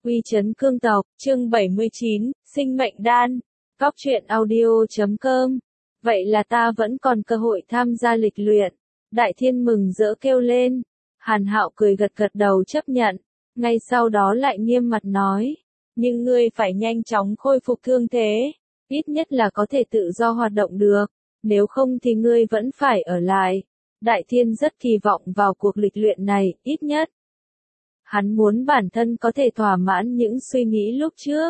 Uy chấn cương tộc, chương 79, sinh mệnh đan. Góc truyện audio.com. Vậy là ta vẫn còn cơ hội tham gia lịch luyện. Đại Thiên mừng rỡ kêu lên. Hàn Hạo cười gật gật đầu chấp nhận. Ngay sau đó lại nghiêm mặt nói. Nhưng ngươi phải nhanh chóng khôi phục thương thế. Ít nhất là có thể tự do hoạt động được. Nếu không thì ngươi vẫn phải ở lại. Đại Thiên rất kỳ vọng vào cuộc lịch luyện này, ít nhất. Hắn muốn bản thân có thể thỏa mãn những suy nghĩ lúc trước,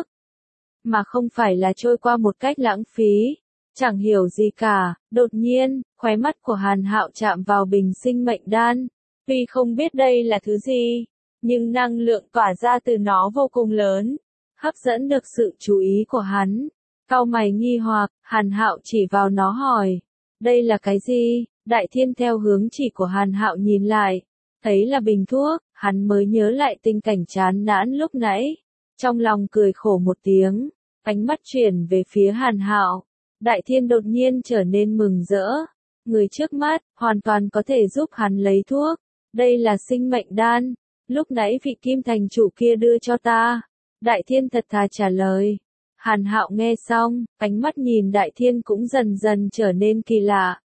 mà không phải là trôi qua một cách lãng phí. Chẳng hiểu gì cả, đột nhiên, khóe mắt của Hàn Hạo chạm vào bình sinh mệnh đan. Tuy không biết đây là thứ gì, nhưng năng lượng tỏa ra từ nó vô cùng lớn, hấp dẫn được sự chú ý của hắn. Cau mày nghi hoặc, Hàn Hạo chỉ vào nó hỏi, đây là cái gì? Đại Thiên theo hướng chỉ của Hàn Hạo nhìn lại, thấy là bình thuốc, hắn mới nhớ lại tình cảnh chán nản lúc nãy. Trong lòng cười khổ một tiếng, ánh mắt chuyển về phía Hàn Hạo. Đại Thiên đột nhiên trở nên mừng rỡ. Người trước mắt, hoàn toàn có thể giúp hắn lấy thuốc. Đây là sinh mệnh đan. Lúc nãy vị Kim thành chủ kia đưa cho ta. Đại Thiên thật thà trả lời. Hàn Hạo nghe xong, ánh mắt nhìn Đại Thiên cũng dần dần trở nên kỳ lạ.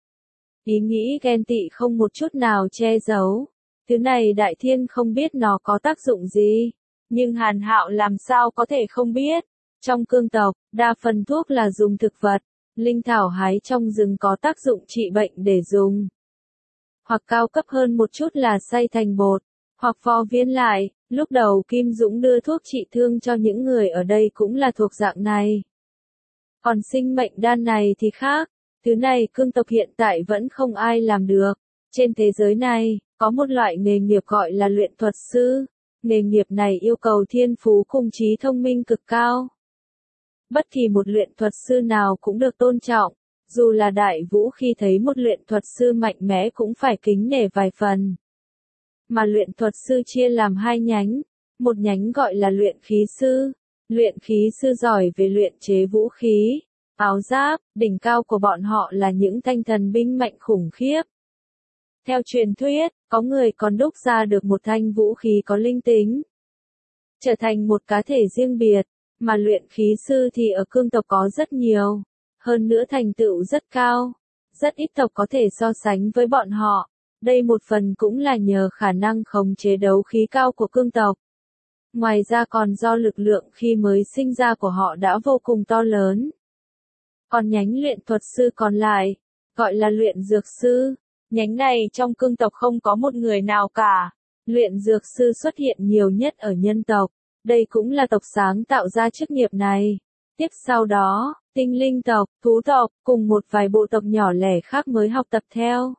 Ý nghĩ ghen tị không một chút nào che giấu. Thứ này Đại Thiên không biết nó có tác dụng gì, nhưng Hàn Hạo làm sao có thể không biết. Trong cương tộc, đa phần thuốc là dùng thực vật, linh thảo hái trong rừng có tác dụng trị bệnh để dùng. Hoặc cao cấp hơn một chút là xay thành bột, hoặc pho viên lại. Lúc đầu Kim Dũng đưa thuốc trị thương cho những người ở đây cũng là thuộc dạng này. Còn sinh mệnh đan này thì khác, thứ này cương tộc hiện tại vẫn không ai làm được. Trên thế giới này, có một loại nghề nghiệp gọi là luyện thuật sư. Nghề nghiệp này yêu cầu thiên phú cùng trí thông minh cực cao. Bất kỳ một luyện thuật sư nào cũng được tôn trọng. Dù là Đại Vũ khi thấy một luyện thuật sư mạnh mẽ cũng phải kính nể vài phần. Mà luyện thuật sư chia làm hai nhánh. Một nhánh gọi là luyện khí sư. Luyện khí sư giỏi về luyện chế vũ khí, áo giáp, đỉnh cao của bọn họ là những thanh thần binh mạnh khủng khiếp. Theo truyền thuyết, có người còn đúc ra được một thanh vũ khí có linh tính, trở thành một cá thể riêng biệt, mà luyện khí sư thì ở cương tộc có rất nhiều, hơn nữa thành tựu rất cao, rất ít tộc có thể so sánh với bọn họ. Đây một phần cũng là nhờ khả năng khống chế đấu khí cao của cương tộc. Ngoài ra còn do lực lượng khi mới sinh ra của họ đã vô cùng to lớn. Còn nhánh luyện thuật sư còn lại, gọi là luyện dược sư. Nhánh này trong cương tộc không có một người nào cả. Luyện dược sư xuất hiện nhiều nhất ở nhân tộc. Đây cũng là tộc sáng tạo ra chức nghiệp này. Tiếp sau đó, tinh linh tộc, thú tộc, cùng một vài bộ tộc nhỏ lẻ khác mới học tập theo.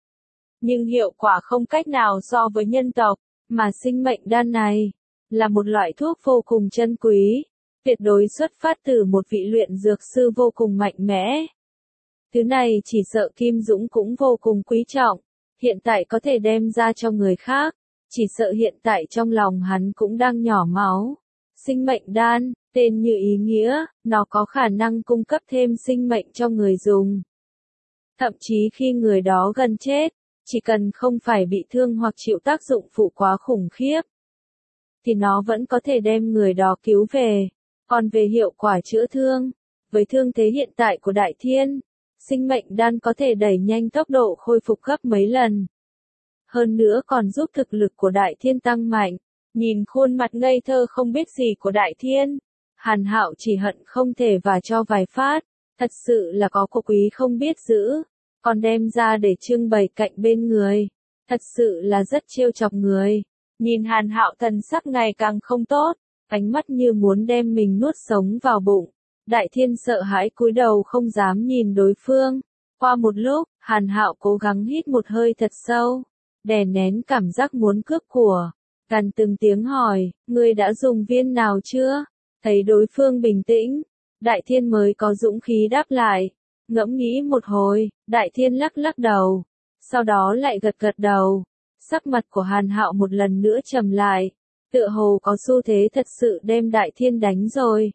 Nhưng hiệu quả không cách nào so với nhân tộc, mà sinh mệnh đan này là một loại thuốc vô cùng chân quý, tuyệt đối xuất phát từ một vị luyện dược sư vô cùng mạnh mẽ. Thứ này chỉ sợ Kim Dũng cũng vô cùng quý trọng, hiện tại có thể đem ra cho người khác, chỉ sợ hiện tại trong lòng hắn cũng đang nhỏ máu. Sinh mệnh đan, tên như ý nghĩa, nó có khả năng cung cấp thêm sinh mệnh cho người dùng. Thậm chí khi người đó gần chết, chỉ cần không phải bị thương hoặc chịu tác dụng phụ quá khủng khiếp, thì nó vẫn có thể đem người đó cứu về. Còn về hiệu quả chữa thương, với thương thế hiện tại của Đại Thiên, sinh mệnh đan có thể đẩy nhanh tốc độ khôi phục gấp mấy lần. Hơn nữa còn giúp thực lực của Đại Thiên tăng mạnh. Nhìn khuôn mặt ngây thơ không biết gì của Đại Thiên, Hàn Hạo chỉ hận không thể và cho vài phát. Thật sự là có cô quý không biết giữ, còn đem ra để trưng bày cạnh bên người. Thật sự là rất trêu chọc người. Nhìn Hàn Hạo thần sắc ngày càng không tốt, ánh mắt như muốn đem mình nuốt sống vào bụng. Đại Thiên sợ hãi cúi đầu không dám nhìn đối phương. Qua một lúc, Hàn Hạo cố gắng hít một hơi thật sâu, đè nén cảm giác muốn cướp của, gằn từng tiếng hỏi, ngươi đã dùng viên nào chưa? Thấy đối phương bình tĩnh, Đại Thiên mới có dũng khí đáp lại. Ngẫm nghĩ một hồi, Đại Thiên lắc lắc đầu, sau đó lại gật gật đầu. Sắc mặt của Hàn Hạo một lần nữa trầm lại, tựa hồ có xu thế thật sự đem Đại Thiên đánh rồi.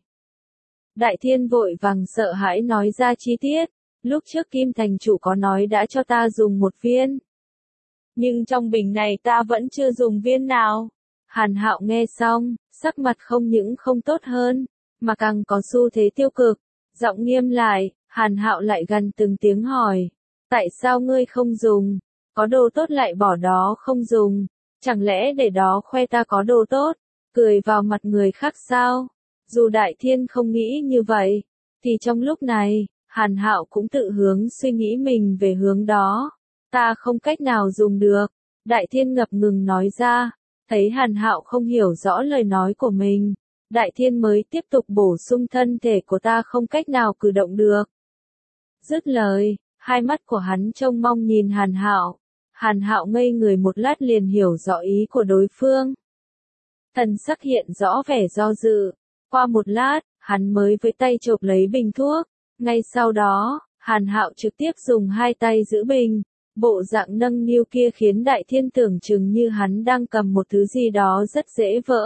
Đại Thiên vội vàng sợ hãi nói ra chi tiết, lúc trước Kim thành chủ có nói đã cho ta dùng một viên. Nhưng trong bình này ta vẫn chưa dùng viên nào. Hàn Hạo nghe xong, sắc mặt không những không tốt hơn, mà càng có xu thế tiêu cực. Giọng nghiêm lại, Hàn Hạo lại gần từng tiếng hỏi. Tại sao ngươi không dùng? Có đồ tốt lại bỏ đó không dùng? Chẳng lẽ để đó khoe ta có đồ tốt? Cười vào mặt người khác sao? Dù Đại Thiên không nghĩ như vậy, thì trong lúc này, Hàn Hạo cũng tự hướng suy nghĩ mình về hướng đó. Ta không cách nào dùng được. Đại Thiên ngập ngừng nói ra. Thấy Hàn Hạo không hiểu rõ lời nói của mình, Đại Thiên mới tiếp tục bổ sung thân thể của ta không cách nào cử động được. Dứt lời, hai mắt của hắn trông mong nhìn Hàn Hạo. Hàn Hạo ngây người một lát liền hiểu rõ ý của đối phương. Thần sắc hiện rõ vẻ do dự. Qua một lát, hắn mới với tay chộp lấy bình thuốc. Ngay sau đó, Hàn Hạo trực tiếp dùng hai tay giữ bình. Bộ dạng nâng niu kia khiến Đại Thiên tưởng chừng như hắn đang cầm một thứ gì đó rất dễ vỡ.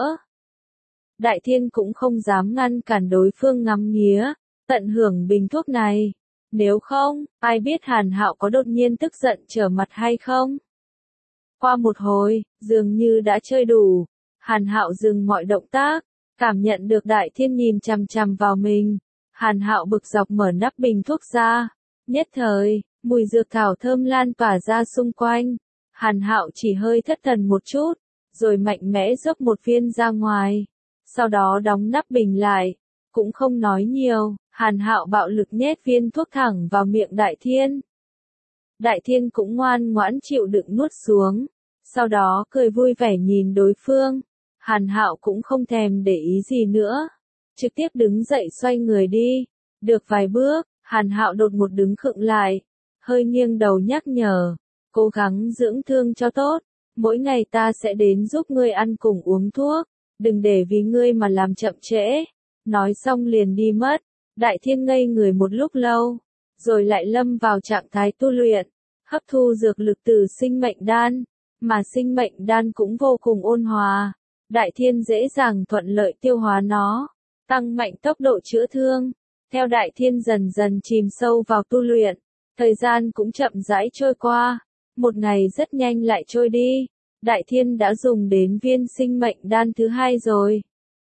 Đại Thiên cũng không dám ngăn cản đối phương ngắm nghía, tận hưởng bình thuốc này. Nếu không, ai biết Hàn Hạo có đột nhiên tức giận trở mặt hay không? Qua một hồi, dường như đã chơi đủ, Hàn Hạo dừng mọi động tác, cảm nhận được Đại Thiên nhìn chằm chằm vào mình. Hàn Hạo bực dọc mở nắp bình thuốc ra. Nhất thời, mùi dược thảo thơm lan tỏa ra xung quanh. Hàn Hạo chỉ hơi thất thần một chút, rồi mạnh mẽ dốc một viên ra ngoài. Sau đó đóng nắp bình lại, cũng không nói nhiều, Hàn Hạo bạo lực nhét viên thuốc thẳng vào miệng Đại Thiên. Đại Thiên cũng ngoan ngoãn chịu đựng nuốt xuống, sau đó cười vui vẻ nhìn đối phương. Hàn Hạo cũng không thèm để ý gì nữa, trực tiếp đứng dậy xoay người đi. Được vài bước, Hàn Hạo đột một đứng khựng lại, hơi nghiêng đầu nhắc nhở, cố gắng dưỡng thương cho tốt, mỗi ngày ta sẽ đến giúp ngươi ăn cùng uống thuốc, đừng để vì ngươi mà làm chậm trễ. Nói xong liền đi mất. Đại Thiên ngây người một lúc lâu, rồi lại lâm vào trạng thái tu luyện, hấp thu dược lực từ sinh mệnh đan, mà sinh mệnh đan cũng vô cùng ôn hòa. Đại Thiên dễ dàng thuận lợi tiêu hóa nó, tăng mạnh tốc độ chữa thương. Theo Đại Thiên dần dần chìm sâu vào tu luyện, thời gian cũng chậm rãi trôi qua, một ngày rất nhanh lại trôi đi. Đại Thiên đã dùng đến viên sinh mệnh đan thứ hai rồi.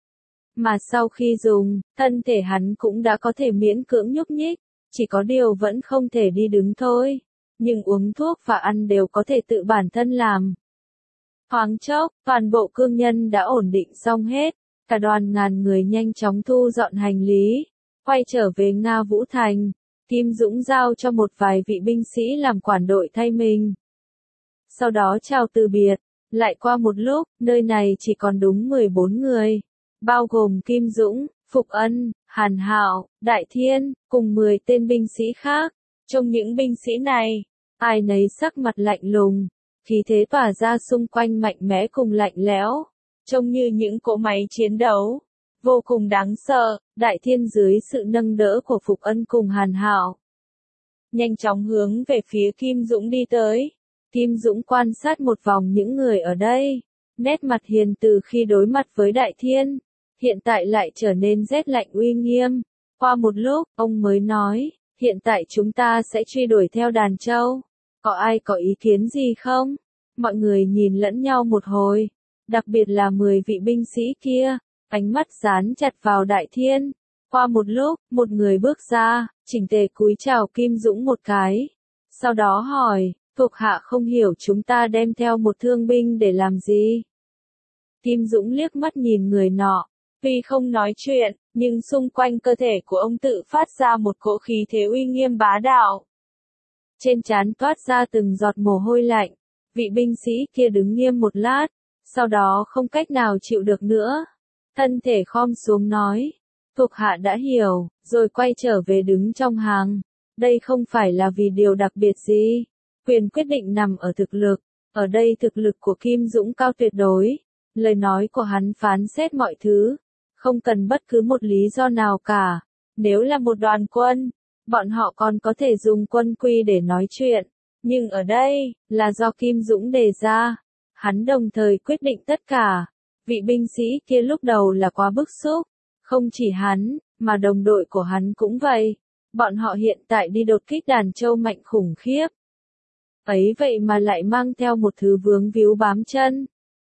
Mà sau khi dùng, thân thể hắn cũng đã có thể miễn cưỡng nhúc nhích, chỉ có điều vẫn không thể đi đứng thôi. Nhưng uống thuốc và ăn đều có thể tự bản thân làm. Thoáng chốc, toàn bộ cương nhân đã ổn định xong hết, cả đoàn ngàn người nhanh chóng thu dọn hành lý, quay trở về Nga Vũ Thành. Kim Dũng giao cho một vài vị binh sĩ làm quản đội thay mình. Sau đó chào từ biệt, lại qua một lúc, nơi này chỉ còn đúng 14 người. Bao gồm Kim Dũng, Phục Ân, Hàn Hạo, Đại Thiên, cùng 10 tên binh sĩ khác. Trong những binh sĩ này, ai nấy sắc mặt lạnh lùng, khí thế tỏa ra xung quanh mạnh mẽ cùng lạnh lẽo, trông như những cỗ máy chiến đấu, vô cùng đáng sợ. Đại Thiên dưới sự nâng đỡ của Phục Ân cùng Hàn Hạo, nhanh chóng hướng về phía Kim Dũng đi tới. Kim Dũng quan sát một vòng những người ở đây, nét mặt hiền từ khi đối mặt với Đại Thiên, hiện tại lại trở nên rét lạnh uy nghiêm. Qua một lúc, ông mới nói, hiện tại chúng ta sẽ truy đuổi theo đàn trâu. Có ai có ý kiến gì không? Mọi người nhìn lẫn nhau một hồi, đặc biệt là 10 vị binh sĩ kia, ánh mắt dán chặt vào Đại Thiên. Qua một lúc, một người bước ra, chỉnh tề cúi chào Kim Dũng một cái. Sau đó hỏi, thuộc hạ không hiểu chúng ta đem theo một thương binh để làm gì? Kim Dũng liếc mắt nhìn người nọ, tuy không nói chuyện, nhưng xung quanh cơ thể của ông tự phát ra một cỗ khí thế uy nghiêm bá đạo. Trên trán toát ra từng giọt mồ hôi lạnh, vị binh sĩ kia đứng nghiêm một lát, sau đó không cách nào chịu được nữa. Thân thể khom xuống nói, thuộc hạ đã hiểu, rồi quay trở về đứng trong hàng. Đây không phải là vì điều đặc biệt gì, quyền quyết định nằm ở thực lực, ở đây thực lực của Kim Dũng cao tuyệt đối. Lời nói của hắn phán xét mọi thứ, không cần bất cứ một lý do nào cả. Nếu là một đoàn quân, bọn họ còn có thể dùng quân quy để nói chuyện, nhưng ở đây, là do Kim Dũng đề ra. Hắn đồng thời quyết định tất cả. Vị binh sĩ kia lúc đầu là quá bức xúc, không chỉ hắn, mà đồng đội của hắn cũng vậy. Bọn họ hiện tại đi đột kích đàn trâu mạnh khủng khiếp. Ấy vậy mà lại mang theo một thứ vướng víu bám chân.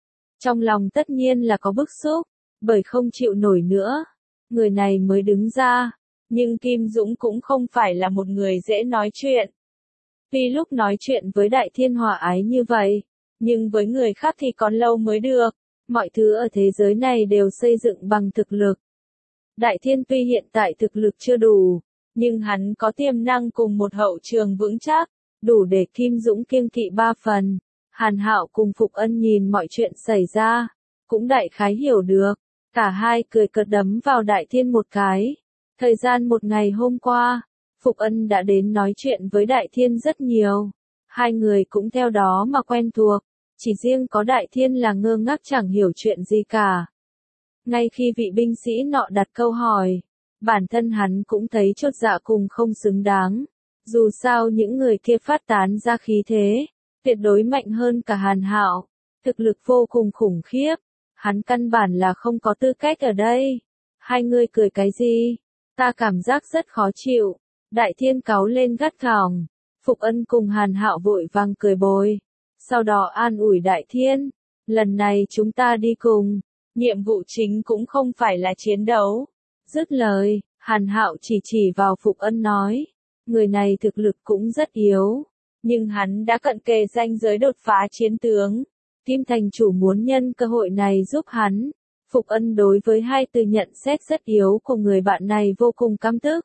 Trong lòng tất nhiên là có bức xúc, bởi không chịu nổi nữa. Người này mới đứng ra, nhưng Kim Dũng cũng không phải là một người dễ nói chuyện. Tuy lúc nói chuyện với Đại Thiên hòa ái như vậy, nhưng với người khác thì còn lâu mới được. Mọi thứ ở thế giới này đều xây dựng bằng thực lực. Đại Thiên tuy hiện tại thực lực chưa đủ, nhưng hắn có tiềm năng cùng một hậu trường vững chắc, đủ để Kim Dũng kiêng kỵ 3 phần. Hàn Hạo cùng Phục Ân nhìn mọi chuyện xảy ra, cũng đại khái hiểu được. Cả hai cười cợt đấm vào Đại Thiên một cái. Thời gian một ngày hôm qua, Phục Ân đã đến nói chuyện với Đại Thiên rất nhiều. Hai người cũng theo đó mà quen thuộc. Chỉ riêng có Đại Thiên là ngơ ngác chẳng hiểu chuyện gì cả. Ngay khi vị binh sĩ nọ đặt câu hỏi, bản thân hắn cũng thấy chột dạ cùng không xứng đáng. Dù sao những người kia phát tán ra khí thế, tuyệt đối mạnh hơn cả Hàn Hạo, thực lực vô cùng khủng khiếp. Hắn căn bản là không có tư cách ở đây. Hai người cười cái gì? Ta cảm giác rất khó chịu. Đại Thiên cáu lên gắt gỏng. Phục Ân cùng Hàn Hạo vội vàng cười bồi. Sau đó an ủi Đại Thiên. Lần này chúng ta đi cùng. Nhiệm vụ chính cũng không phải là chiến đấu. Dứt lời, Hàn Hạo chỉ vào Phục Ân nói. Người này thực lực cũng rất yếu. Nhưng hắn đã cận kề ranh giới đột phá chiến tướng. Kim thành chủ muốn nhân cơ hội này giúp hắn. Phục Ân đối với hai từ nhận xét rất yếu của người bạn này vô cùng căm tức.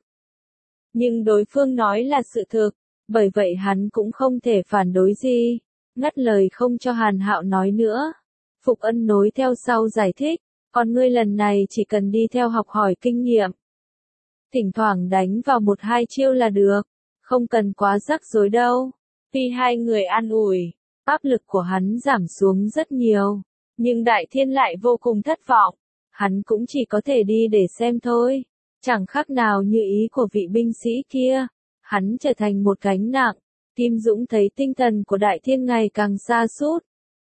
Nhưng đối phương nói là sự thực, bởi vậy hắn cũng không thể phản đối gì. Ngắt lời không cho Hàn Hạo nói nữa. Phục Ân nối theo sau giải thích, còn ngươi lần này chỉ cần đi theo học hỏi kinh nghiệm. Thỉnh thoảng đánh vào 1-2 chiêu là được, không cần quá rắc rối đâu. Tuy hai người an ủi, áp lực của hắn giảm xuống rất nhiều, nhưng Đại Thiên lại vô cùng thất vọng. Hắn cũng chỉ có thể đi để xem thôi, chẳng khác nào như ý của vị binh sĩ kia. Hắn trở thành một gánh nặng. Kim Dũng thấy tinh thần của Đại Thiên ngày càng sa sút.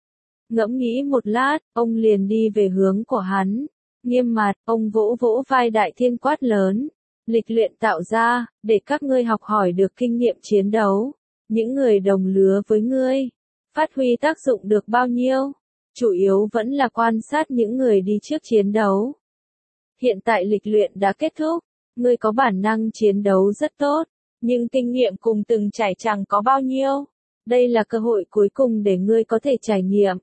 Ngẫm nghĩ một lát, ông liền đi về hướng của hắn. Nghiêm mặt, ông vỗ vỗ vai Đại Thiên quát lớn. Lịch luyện tạo ra, để các ngươi học hỏi được kinh nghiệm chiến đấu. Những người đồng lứa với ngươi, phát huy tác dụng được bao nhiêu? Chủ yếu vẫn là quan sát những người đi trước chiến đấu. Hiện tại lịch luyện đã kết thúc, ngươi có bản năng chiến đấu rất tốt, nhưng kinh nghiệm cùng từng trải chẳng có bao nhiêu. Đây là cơ hội cuối cùng để ngươi có thể trải nghiệm.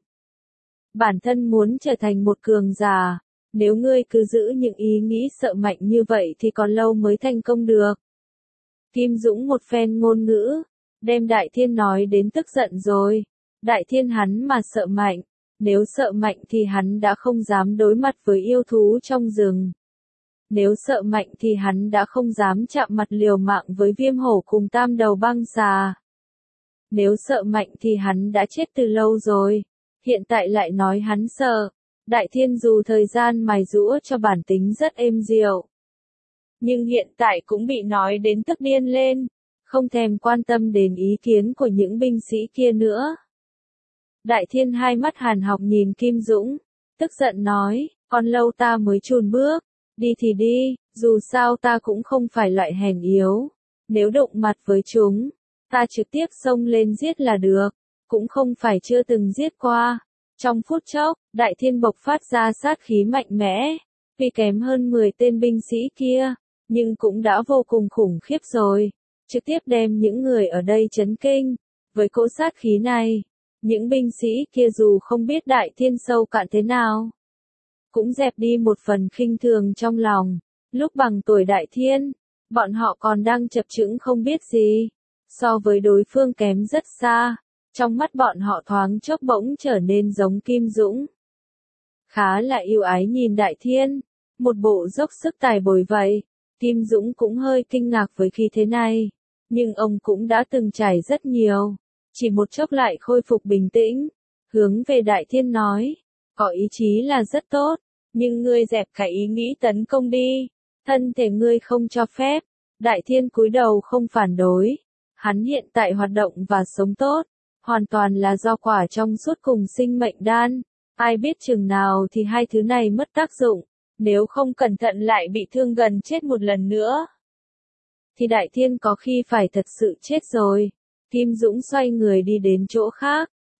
Bản thân muốn trở thành một cường giả, nếu ngươi cứ giữ những ý nghĩ sợ mạnh như vậy thì còn lâu mới thành công được. Kim Dũng một phen ngôn ngữ, đem Đại Thiên nói đến tức giận rồi. Đại Thiên hắn mà sợ mạnh, nếu sợ mạnh thì hắn đã không dám đối mặt với yêu thú trong rừng. Nếu sợ mạnh thì hắn đã không dám chạm mặt liều mạng với Viêm Hổ cùng Tam Đầu Băng Xà. Nếu sợ mạnh thì hắn đã chết từ lâu rồi. Hiện tại lại nói hắn sợ. Đại Thiên dù thời gian mài giũa cho bản tính rất êm dịu, nhưng hiện tại cũng bị nói đến tức điên lên, không thèm quan tâm đến ý kiến của những binh sĩ kia nữa. Đại Thiên hai mắt hàn học nhìn Kim Dũng, tức giận nói, còn lâu ta mới chùn bước, đi thì đi, dù sao ta cũng không phải loại hèn yếu, nếu đụng mặt với chúng, ta trực tiếp xông lên giết là được, cũng không phải chưa từng giết qua. Trong phút chốc, Đại Thiên bộc phát ra sát khí mạnh mẽ, tuy kém hơn 10 tên binh sĩ kia, nhưng cũng đã vô cùng khủng khiếp rồi, trực tiếp đem những người ở đây chấn kinh. Với cỗ sát khí này, những binh sĩ kia dù không biết Đại Thiên sâu cạn thế nào, cũng dẹp đi một phần khinh thường trong lòng. Lúc bằng tuổi Đại Thiên, bọn họ còn đang chập chững không biết gì, so với đối phương kém rất xa. Trong mắt bọn họ thoáng chốc bỗng trở nên giống Kim Dũng. Khá là yêu ái nhìn Đại Thiên, một bộ dốc sức tài bồi vậy. Kim Dũng cũng hơi kinh ngạc với khí thế này, nhưng ông cũng đã từng trải rất nhiều, chỉ một chốc lại khôi phục bình tĩnh, hướng về Đại Thiên nói, có ý chí là rất tốt, nhưng ngươi dẹp cái ý nghĩ tấn công đi, thân thể ngươi không cho phép. Đại Thiên cúi đầu không phản đối, hắn hiện tại hoạt động và sống tốt, hoàn toàn là do quả trong suốt cùng sinh mệnh đan, ai biết chừng nào thì hai thứ này mất tác dụng, nếu không cẩn thận lại bị thương gần chết một lần nữa, thì Đại Thiên có khi phải thật sự chết rồi. Kim Dũng xoay người đi đến chỗ khác,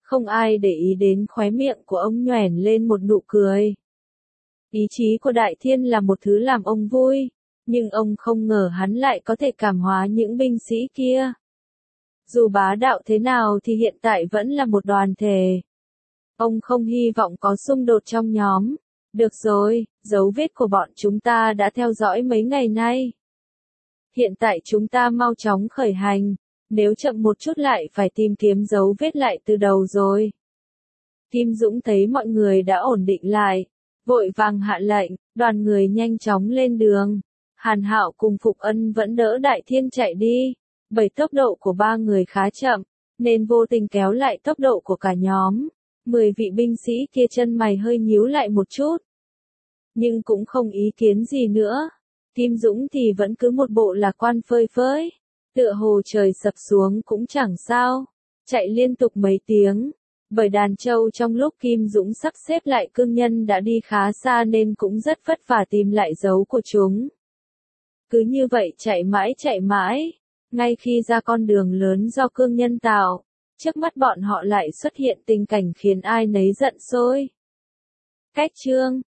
Không ai để ý đến khóe miệng của ông nhoẻn lên một nụ cười. Ý chí của Đại Thiên là một thứ làm ông vui, nhưng ông không ngờ hắn lại có thể cảm hóa những binh sĩ kia. Dù bá đạo thế nào thì hiện tại vẫn là một đoàn thể. Ông không hy vọng có xung đột trong nhóm. Được rồi, dấu vết của bọn chúng ta đã theo dõi mấy ngày nay. Hiện tại chúng ta mau chóng khởi hành, nếu chậm một chút lại phải tìm kiếm dấu vết lại từ đầu rồi. Kim Dũng thấy mọi người đã ổn định lại, vội vàng hạ lệnh, đoàn người nhanh chóng lên đường. Hàn Hạo cùng Phục Ân vẫn đỡ Đại Thiên chạy đi, bởi tốc độ của ba người khá chậm, nên vô tình kéo lại tốc độ của cả nhóm. 10 vị binh sĩ kia chân mày hơi nhíu lại một chút, nhưng cũng không ý kiến gì nữa. Kim Dũng thì vẫn cứ một bộ lạc quan phơi phới, tựa hồ trời sập xuống cũng chẳng sao, chạy liên tục mấy tiếng. Bởi đàn trâu trong lúc Kim Dũng sắp xếp lại cương nhân đã đi khá xa nên cũng rất vất vả tìm lại dấu của chúng. Cứ như vậy chạy mãi, ngay khi ra con đường lớn do cương nhân tạo, trước mắt bọn họ lại xuất hiện tình cảnh khiến ai nấy giận sôi. Cách chương